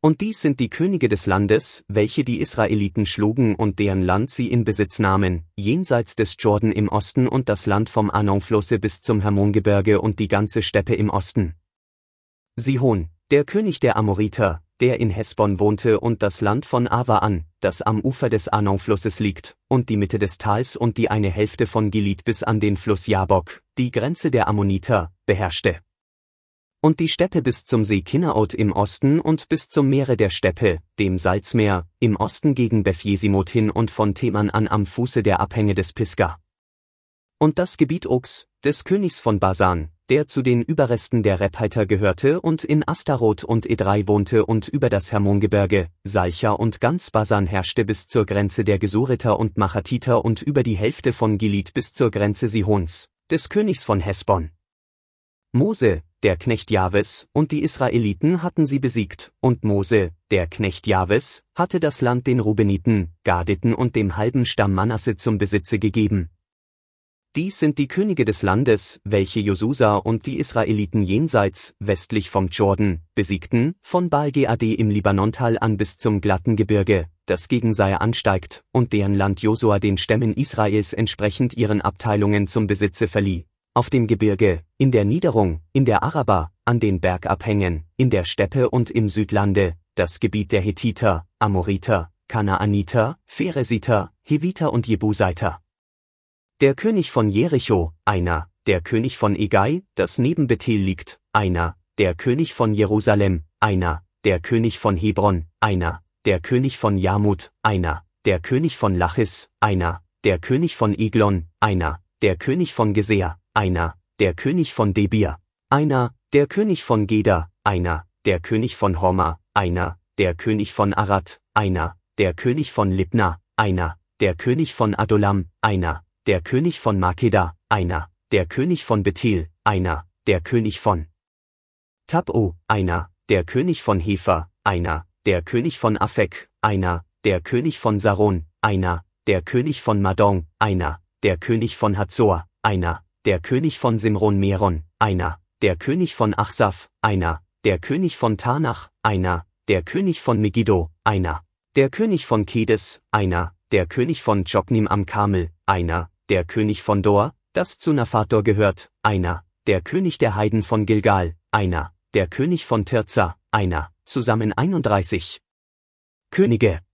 Und dies sind die Könige des Landes, welche die Israeliten schlugen und deren Land sie in Besitz nahmen, jenseits des Jordan im Osten und das Land vom Arnonflusse bis zum Hermongebirge und die ganze Steppe im Osten. Sihon, der König der Amoriter, der in Hesbon wohnte und das Land von Awa an, das am Ufer des Arnonflusses liegt, und die Mitte des Tals und die eine Hälfte von Gilead bis an den Fluss Jabok, die Grenze der Ammoniter, beherrschte. Und die Steppe bis zum See Kinnaot im Osten und bis zum Meere der Steppe, dem Salzmeer, im Osten gegen Beth-Jesimot hin und von Teman an am Fuße der Abhänge des Pisga. Und das Gebiet Ogs, des Königs von Basan, der zu den Überresten der Rephaiter gehörte und in Astaroth und Edrei wohnte und über das Hermongebirge, Salcha und ganz Basan herrschte bis zur Grenze der Gesuriter und Machatiter und über die Hälfte von Gilead bis zur Grenze Sihons, des Königs von Hesbon. Mose, der Knecht Jahwes, und die Israeliten hatten sie besiegt, und Mose, der Knecht Jahwes, hatte das Land den Rubeniten, Gaditen und dem halben Stamm Manasse zum Besitze gegeben. Dies sind die Könige des Landes, welche Josusa und die Israeliten jenseits, westlich vom Jordan, besiegten, von Baal-Gad im Libanontal an bis zum glatten Gebirge, das gegen Seir ansteigt, und deren Land Josua den Stämmen Israels entsprechend ihren Abteilungen zum Besitze verlieh. Auf dem Gebirge, in der Niederung, in der Araba, an den Bergabhängen, in der Steppe und im Südlande, das Gebiet der Hethiter, Amoriter, Kanaaniter, Pheresiter, Heviter und Jebuseiter. Der König von Jericho, einer, der König von Egai, das neben Bethel liegt, einer, der König von Jerusalem, einer, der König von Hebron, einer, der König von Jarmut, einer, der König von Lachis, einer, der König von Eglon, einer, der König von Geser, einer, der König von Debir, einer, der König von Geder, einer, der König von Horma, einer, der König von Arad, einer, der König von Libna, einer, der König von Adolam, einer, der König von Makeda, einer, der König von Bethel, einer, der König von Tab'o, einer, der König von Hefer, einer, der König von Afek, einer, der König von Saron, einer, der König von Madon, einer, der König von Hazor, einer, der König von Simron Meron, einer, der König von Achsaf, einer, der König von Tanach, einer, der König von Megiddo, einer, der König von Kedes, einer, der König von Joknim am Karmel, einer, der König von Dor, das zu Naphator gehört, einer, der König der Heiden von Gilgal, einer, der König von Tirza, einer, zusammen 31 Könige.